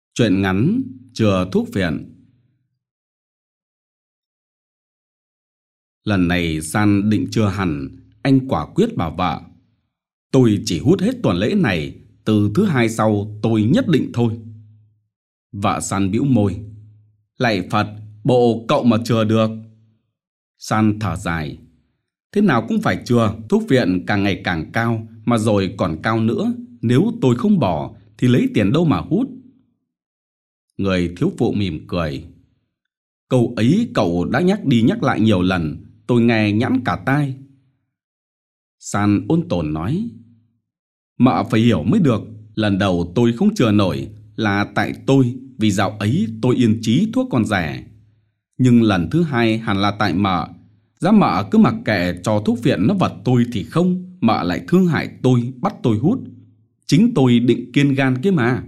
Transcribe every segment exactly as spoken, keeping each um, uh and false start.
Truyện ngắn Chừa thuốc viện. Lần này San định chừa hẳn, anh quả quyết bảo vợ: tôi chỉ hút hết tuần lễ này, từ thứ hai sau tôi nhất định thôi. Vợ San bĩu môi: lạy Phật, bộ cậu mà chừa được. San thở dài: thế nào cũng phải chừa, thuốc viện càng ngày càng cao, mà rồi còn cao nữa. Nếu tôi không bỏ thì lấy tiền đâu mà hút. Người thiếu phụ mỉm cười: câu ấy cậu đã nhắc đi nhắc lại nhiều lần, tôi nghe nhẵn cả tai. San ôn tồn nói: mợ phải hiểu mới được, lần đầu tôi không chừa nổi là tại tôi, vì dạo ấy tôi yên chí thuốc còn rẻ. Nhưng lần thứ hai hẳn là tại mợ. Giá mợ cứ mặc kệ cho thuốc viện nó vật tôi thì không, mợ lại thương hại tôi, bắt tôi hút. Chính tôi định kiên gan kia mà.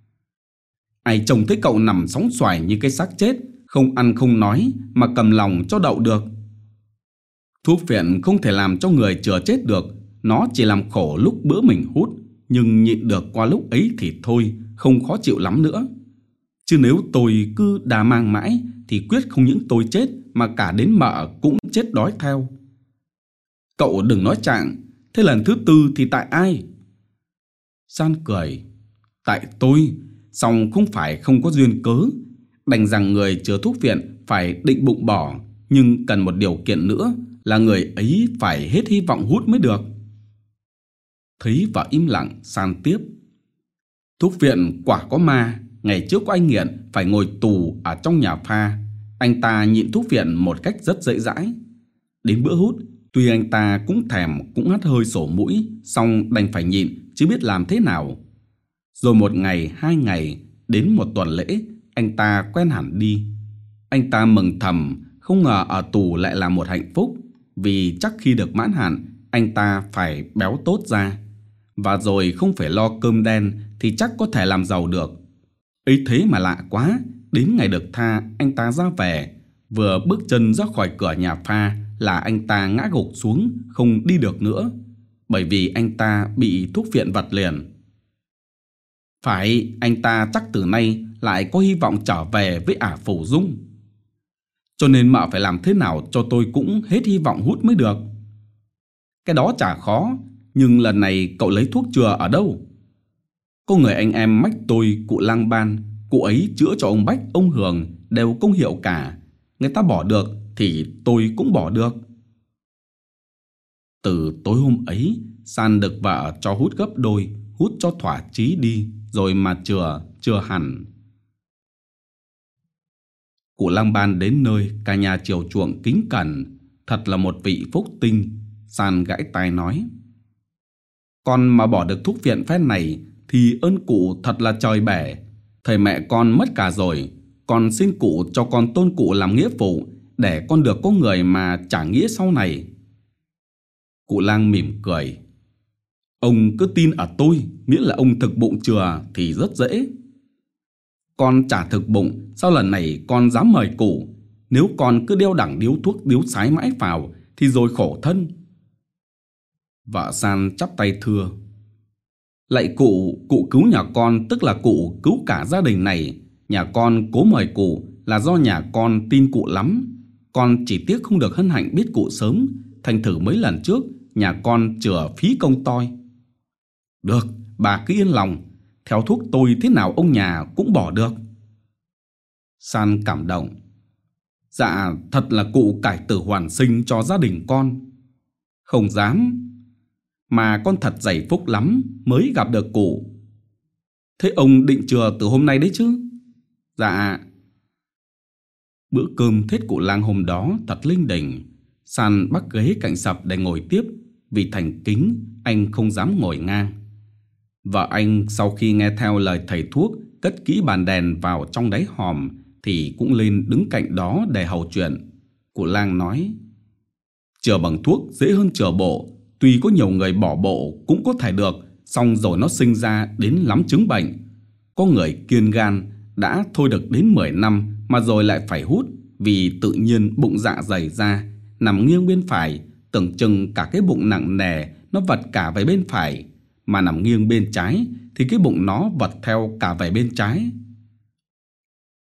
Ai trông thấy cậu nằm sóng xoài như cái xác chết, không ăn không nói mà cầm lòng cho đậu được. Thuốc viện không thể làm cho người chừa chết được, nó chỉ làm khổ lúc bữa mình hút, nhưng nhịn được qua lúc ấy thì thôi, không khó chịu lắm nữa. Chứ nếu tôi cứ đà mang mãi thì quyết không những tôi chết mà cả đến mợ cũng chết đói theo. Cậu đừng nói trạng, thế lần thứ tư thì tại ai? San cười: tại tôi, song không phải không có duyên cớ. Đành rằng người chừa thuốc viện phải định bụng bỏ, nhưng cần một điều kiện nữa là người ấy phải hết hy vọng hút mới được. Thấy vợ im lặng, San tiếp: thuốc viện quả có ma. Ngày trước có anh nghiện phải ngồi tù ở trong nhà pha. Anh ta nhịn thuốc viện một cách rất dễ dãi. Đến bữa hút, tuy anh ta cũng thèm cũng hắt hơi sổ mũi, song đành phải nhịn chứ biết làm thế nào. Rồi một ngày, hai ngày, đến một tuần lễ, anh ta quen hẳn đi. Anh ta mừng thầm, không ngờ ở tù lại là một hạnh phúc, vì chắc khi được mãn hạn, anh ta phải béo tốt ra. Và rồi không phải lo cơm đen thì chắc có thể làm giàu được. Ấy thế mà lạ quá, đến ngày được tha, anh ta ra về. Vừa bước chân ra khỏi cửa nhà pha là anh ta ngã gục xuống, không đi được nữa, bởi vì anh ta bị thuốc viện vật liền. Phải, anh ta chắc từ nay lại có hy vọng trở về với ả Phủ Dung. Cho nên mợ phải làm thế nào cho tôi cũng hết hy vọng hút mới được. Cái đó chả khó, nhưng lần này cậu lấy thuốc chừa ở đâu? Có người anh em mách tôi, cụ Lang Ban, cụ ấy chữa cho ông Bách, ông Hường đều công hiệu cả. Người ta bỏ được thì tôi cũng bỏ được. Từ tối hôm ấy, San được vợ cho hút gấp đôi, hút cho thỏa chí đi, rồi mà chừa, chừa hẳn. Cụ Lang Ban đến nơi, cả nhà chiều chuộng kính cẩn, thật là một vị phúc tinh. San gãi tai nói: con mà bỏ được thuốc viện phép này thì ơn cụ thật là trời bể. Thầy mẹ con mất cả rồi, con xin cụ cho con tôn cụ làm nghĩa phụ, để con được có người mà trả nghĩa sau này. Cụ Lang mỉm cười: ông cứ tin ở tôi, miễn là ông thực bụng chừa thì rất dễ. Con chả thực bụng, sao lần này con dám mời cụ? Nếu con cứ đeo đẳng điếu thuốc điếu sái mãi vào thì rồi khổ thân. Vợ San chắp tay thưa: lạy cụ, cụ cứu nhà con tức là cụ cứu cả gia đình này. Nhà con cố mời cụ là do nhà con tin cụ lắm. Con chỉ tiếc không được hân hạnh biết cụ sớm, thành thử mấy lần trước nhà con chừa phí công toi. Được, bà cứ yên lòng, theo thuốc tôi thế nào ông nhà cũng bỏ được. San cảm động: dạ, thật là cụ cải tử hoàn sinh cho gia đình con. Không dám, mà con thật dày phúc lắm mới gặp được cụ. Thế ông định chừa từ hôm nay đấy chứ? Dạ. Bữa cơm thết cụ Lang hôm đó thật linh đình. San bắt ghế cạnh sập để ngồi tiếp, vì thành kính anh không dám ngồi ngang. Vợ anh sau khi nghe theo lời thầy thuốc cất kỹ bàn đèn vào trong đáy hòm thì cũng lên đứng cạnh đó để hầu chuyện. Cụ Lang nói: chừa bằng thuốc dễ hơn chừa bộ. Tuy có nhiều người bỏ bộ cũng có thể được, xong rồi nó sinh ra đến lắm chứng bệnh. Có người kiên gan đã thôi được đến mười năm mà rồi lại phải hút, vì tự nhiên bụng dạ dày ra, nằm nghiêng bên phải, tưởng chừng cả cái bụng nặng nề nó vật cả về bên phải, mà nằm nghiêng bên trái thì cái bụng nó vật theo cả về bên trái.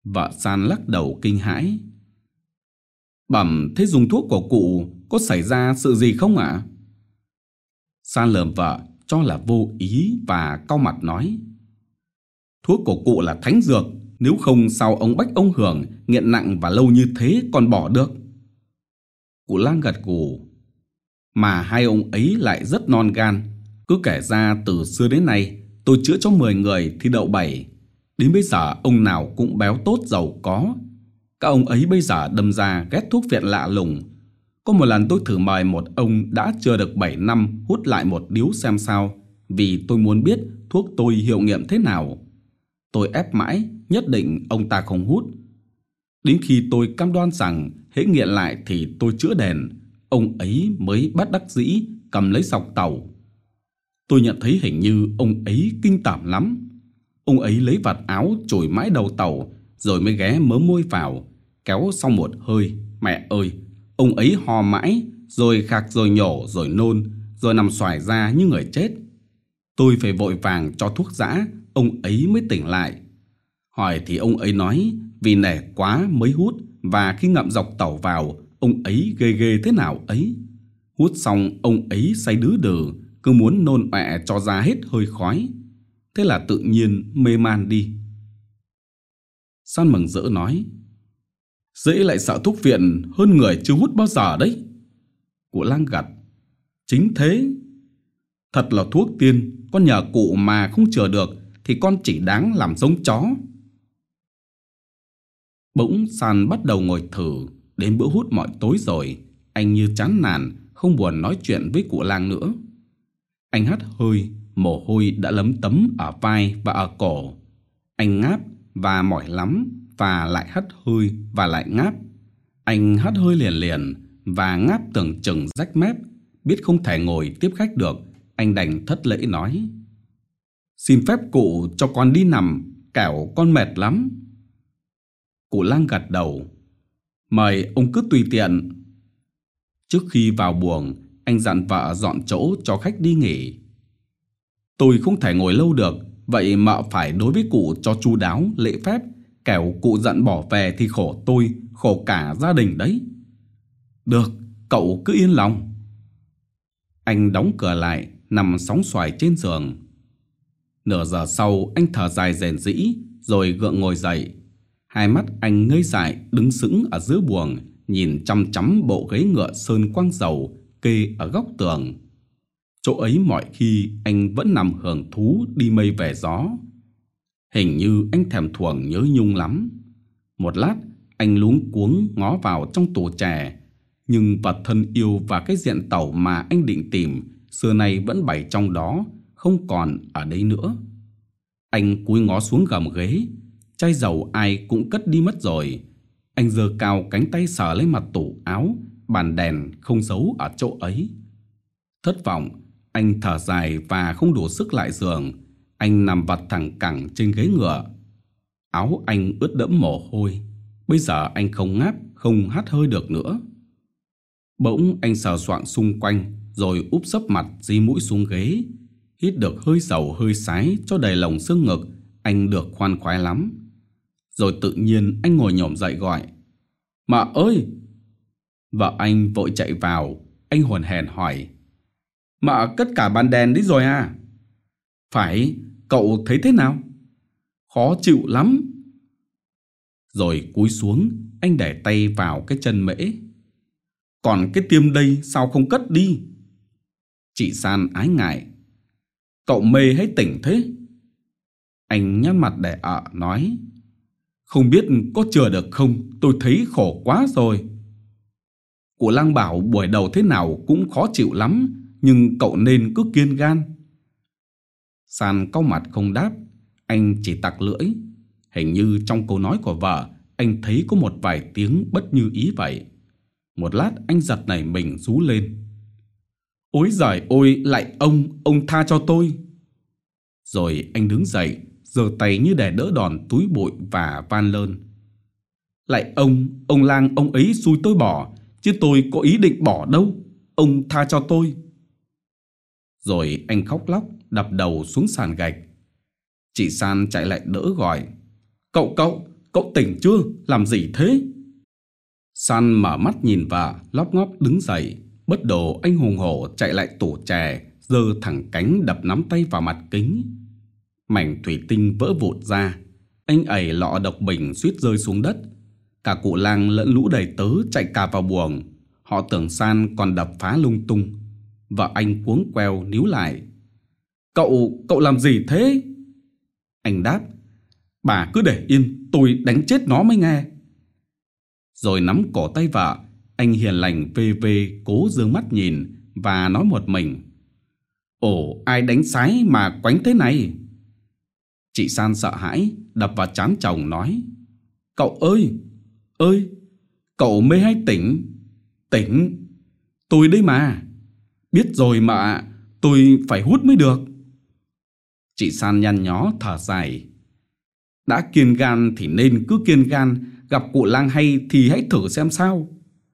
Vợ San lắc đầu kinh hãi. Bẩm, thế dùng thuốc của cụ có xảy ra sự gì không ạ? À? San lườm vợ cho là vô ý và cau mặt nói: Thuốc của cụ là thánh dược, nếu không sao ông Bách ông Hưởng nghiện nặng và lâu như thế còn bỏ được? Cụ Lang gật gù. Mà hai ông ấy lại rất non gan. Cứ kể ra từ xưa đến nay tôi chữa cho mười người thì đậu bảy. Đến bây giờ ông nào cũng béo tốt giàu có. Các ông ấy bây giờ đâm ra ghét thuốc viện lạ lùng. Có một lần tôi thử mời một ông đã chữa được bảy năm hút lại một điếu xem sao, vì tôi muốn biết thuốc tôi hiệu nghiệm thế nào. Tôi ép mãi, nhất định ông ta không hút. Đến khi tôi cam đoan rằng hễ nghiện lại thì tôi chữa đền, ông ấy mới bất đắc dĩ cầm lấy sọc tàu. Tôi nhận thấy hình như ông ấy kinh tởm lắm. Ông ấy lấy vạt áo chùi mãi đầu tàu, rồi mới ghé mớm môi vào, kéo xong một hơi. Mẹ ơi, ông ấy ho mãi, rồi khạc rồi nhổ rồi nôn, rồi nằm xoài ra như người chết. Tôi phải vội vàng cho thuốc giã, ông ấy mới tỉnh lại. Hỏi thì ông ấy nói vì nể quá mới hút, và khi ngậm dọc tàu vào, ông ấy ghê ghê thế nào ấy. Hút xong ông ấy say đứ đừ, cứ muốn nôn ọe cho ra hết hơi khói. Thế là tự nhiên mê man đi. San mừng rỡ nói: Dễ lại sợ thuốc viện hơn người chưa hút bao giờ đấy. Cụ Lang gật: Chính thế. Thật là thuốc tiên, con nhờ cụ mà không chữa được thì con chỉ đáng làm giống chó. Bỗng San bắt đầu ngồi thử. Đến bữa hút mọi tối rồi, anh như chán nản, không buồn nói chuyện với cụ Lang nữa. Anh hắt hơi, mồ hôi đã lấm tấm ở vai và ở cổ. Anh ngáp và mỏi lắm, và lại hắt hơi và lại ngáp. Anh hắt hơi liền liền và ngáp tưởng chừng rách mép. Biết không thể ngồi tiếp khách được, anh đành thất lễ nói: Xin phép cụ cho con đi nằm, kẻo con mệt lắm. Cụ Lang gật đầu: Mời ông cứ tùy tiện. Trước khi vào buồng, anh dặn vợ dọn chỗ cho khách đi nghỉ. Tôi không thể ngồi lâu được, vậy mợ phải đối với cụ cho chu đáo, lễ phép, kẻo cụ giận bỏ về thì khổ tôi, khổ cả gia đình đấy. Được, cậu cứ yên lòng. Anh đóng cửa lại, nằm sóng xoài trên giường. Nửa giờ sau, anh thở dài rền rĩ, rồi gượng ngồi dậy. Hai mắt anh ngây dại đứng sững ở giữa buồng, nhìn chăm chăm bộ ghế ngựa sơn quang dầu kê ở góc tường. Chỗ ấy mọi khi anh vẫn nằm hưởng thú đi mây về gió. Hình như anh thèm thuồng nhớ Nhung lắm. Một lát anh luống cuống ngó vào trong tủ chè, nhưng vật thân yêu và cái diện tẩu mà anh định tìm xưa nay vẫn bày trong đó, không còn ở đây nữa. Anh cúi ngó xuống gầm ghế. Chai dầu ai cũng cất đi mất rồi. Anh giơ cao cánh tay sờ lấy mặt tủ áo, bàn đèn không giấu ở chỗ ấy. Thất vọng, anh thở dài và không đủ sức lại giường. Anh nằm vặt thẳng cẳng trên ghế ngựa. Áo anh ướt đẫm mồ hôi. Bây giờ anh không ngáp, không hắt hơi được nữa. Bỗng anh sờ soạng xung quanh, rồi úp sấp mặt dí mũi xuống ghế. Hít được hơi dầu hơi sái cho đầy lồng xương ngực, anh được khoan khoái lắm. Rồi tự nhiên anh ngồi nhổm dậy gọi: Mợ ơi! Vợ anh vội chạy vào. Anh hồn hển hỏi: Mợ cất cả bàn đèn đi rồi à? Phải, cậu thấy thế nào? Khó chịu lắm. Rồi cúi xuống, anh để tay vào cái chân mễ. Còn cái tiêm đây sao không cất đi? Chị San ái ngại: Cậu mê hay tỉnh thế? Anh nhăn mặt để ợ nói: Không biết có chữa được không, tôi thấy khổ quá rồi. Cụ Lang bảo buổi đầu thế nào cũng khó chịu lắm, nhưng cậu nên cứ kiên gan. San cau mặt không đáp. Anh chỉ tặc lưỡi. Hình như trong câu nói của vợ, anh thấy có một vài tiếng bất như ý vậy. Một lát anh giật nảy mình rú lên: Ôi giời ôi, lạy ông, ông tha cho tôi. Rồi anh đứng dậy, giơ tay như để đỡ đòn túi bụi và van lơn: Lạy ông, ông Lang ông ấy xui tôi bỏ, chứ tôi có ý định bỏ đâu. Ông tha cho tôi. Rồi anh khóc lóc, đập đầu xuống sàn gạch. Chị San chạy lại đỡ gọi: Cậu cậu, cậu tỉnh chưa? Làm gì thế? San mở mắt nhìn vợ, lóp ngóp đứng dậy. Bất đồ anh hùng hổ chạy lại tủ chè, giơ thẳng cánh đập nắm tay vào mặt kính. Mảnh thủy tinh vỡ vụn ra. Anh ẩy lọ độc bình suýt rơi xuống đất. Cả cụ Lang lẫn lũ đầy tớ chạy cả vào buồng. Họ tưởng San còn đập phá lung tung. Vợ anh cuống queo níu lại. Cậu, cậu làm gì thế? Anh đáp, bà cứ để yên, tôi đánh chết nó mới nghe. Rồi nắm cổ tay vợ, anh hiền lành vê vê cố dương mắt nhìn và nói một mình. Ồ, ai đánh sái mà quánh thế này? Chị San sợ hãi, đập vào trán chồng nói. Cậu ơi, ơi, cậu mê hay tỉnh? Tỉnh, tôi đấy mà. Biết rồi mà, tôi phải hút mới được. Chị San nhăn nhó thở dài. Đã kiên gan thì nên cứ kiên gan, gặp cụ Lang hay thì hãy thử xem sao.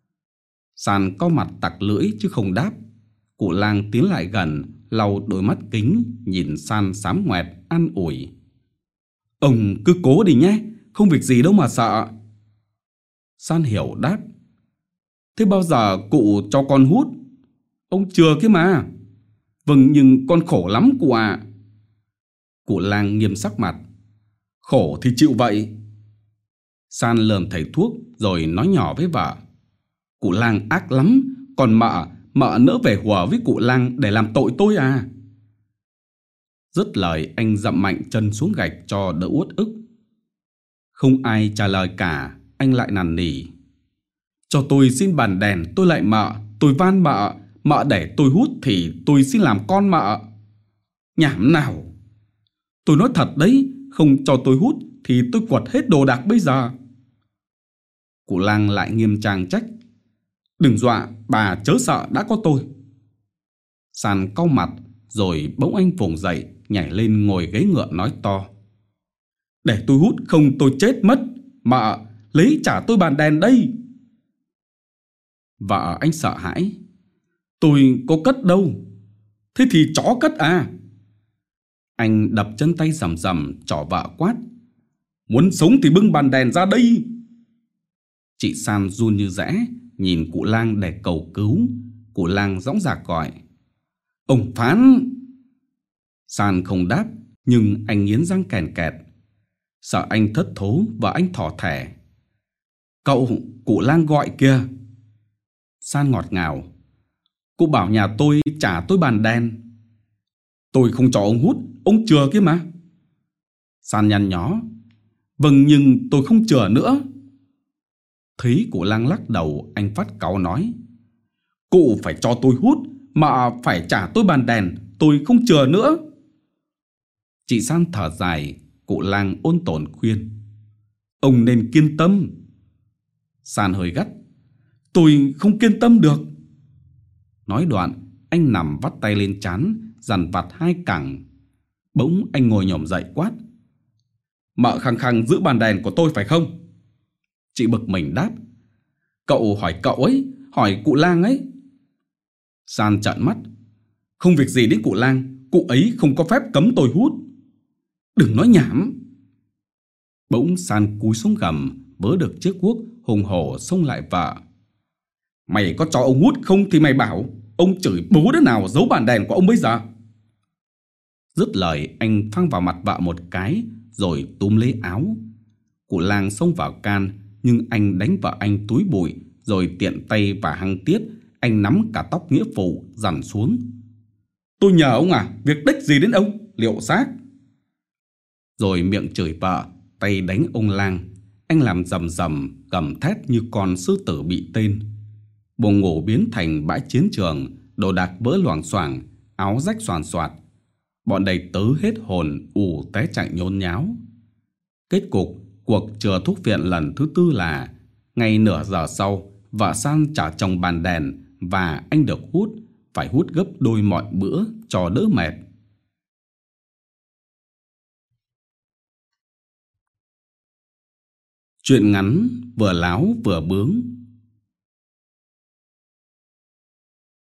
San có mặt tặc lưỡi chứ không đáp. Cụ Lang tiến lại gần, lau đôi mắt kính, nhìn San xám ngoẹt, an ủi. Ông cứ cố đi nhé, không việc gì đâu mà sợ. San hiểu đáp. Thế bao giờ cụ cho con hút? Ông chưa kia mà. Vâng, nhưng con khổ lắm cụ ạ. Cụ Lang nghiêm sắc mặt. Khổ thì chịu vậy. San lườm thầy thuốc rồi nói nhỏ với vợ. Cụ Lang ác lắm, còn mợ, mợ nỡ về hùa với cụ Lang để làm tội tôi à? Dứt lời anh dậm mạnh chân xuống gạch cho đỡ uất ức. Không ai trả lời cả, anh lại năn nỉ. Cho tôi xin bàn đèn, tôi lại mợ, tôi van mợ, mợ để tôi hút thì tôi xin làm con mợ. Nhảm nào. Tôi nói thật đấy, không cho tôi hút thì tôi quật hết đồ đạc bây giờ. Cụ Lang lại nghiêm trang trách. Đừng dọa, bà chớ sợ, đã có tôi. San cau mặt, rồi bỗng anh vùng dậy, nhảy lên ngồi ghế ngựa nói to. Để tôi hút không tôi chết mất. Mợ, lấy trả tôi bàn đèn đây. Vợ anh sợ hãi. Tôi có cất đâu. Thế thì chó cất à? Anh đập chân tay rầm rầm, trỏ vợ quát. Muốn sống thì bưng bàn đèn ra đây. Chị San run như rẽ, nhìn cụ Lang để cầu cứu. Cụ Lang dõng dạc gọi. Ông Phán. San không đáp, nhưng anh nghiến răng kèn kẹt. Sợ anh thất thố và anh thỏ thẻ. Cậu, cụ Lang gọi kìa. San ngọt ngào. Cụ bảo nhà tôi trả tôi bàn đèn. Tôi không cho ông hút, ông chừa kia mà. San nhăn nhó. Vâng, nhưng tôi không chừa nữa. Thấy cụ Lang lắc đầu, anh phát cáu nói. Cụ phải cho tôi hút, mà phải trả tôi bàn đèn, tôi không chừa nữa. Chị San thở dài, cụ Lang ôn tồn khuyên. Ông nên kiên tâm. San hơi gắt. Tôi không kiên tâm được. Nói đoạn, anh nằm vắt tay lên trán, dằn vặt hai cẳng. Bỗng anh ngồi nhổm dậy quát. Mợ khăng khăng giữ bàn đèn của tôi phải không? Chị bực mình đáp. Cậu hỏi cậu ấy, hỏi cụ Lang ấy. San trợn mắt. Không việc gì đến cụ Lang, cụ ấy không có phép cấm tôi hút. Đừng nói nhảm. Bỗng San cúi xuống gầm, vớ được chiếc guốc, hùng hổ xông lại vợ. Mày có cho ông hút không thì mày bảo. Ông chửi bố đứa nào giấu bàn đèn của ông bây giờ. Dứt lời anh phang vào mặt vợ một cái, rồi túm lấy áo. Cụ Lang xông vào can, nhưng anh đánh vợ anh túi bụi, rồi tiện tay và hăng tiết, anh nắm cả tóc nghĩa phụ dằn xuống. Tôi nhờ ông à, việc đếch gì đến ông, liệu xác. Rồi miệng chửi vợ, tay đánh ông Lang. Anh làm rầm rầm, gầm thét như con sư tử bị tên. Buồng ngủ biến thành bãi chiến trường, đồ đạc vỡ loảng xoảng, áo rách xoàn xoạt. Bọn đầy tớ hết hồn, ù té chạy nhốn nháo. Kết cục cuộc chừa thuốc viện lần thứ tư là ngay nửa giờ sau, vợ San trả chồng bàn đèn và anh được hút, phải hút gấp đôi mọi bữa cho đỡ mệt. Chuyện ngắn vừa láo vừa bướng.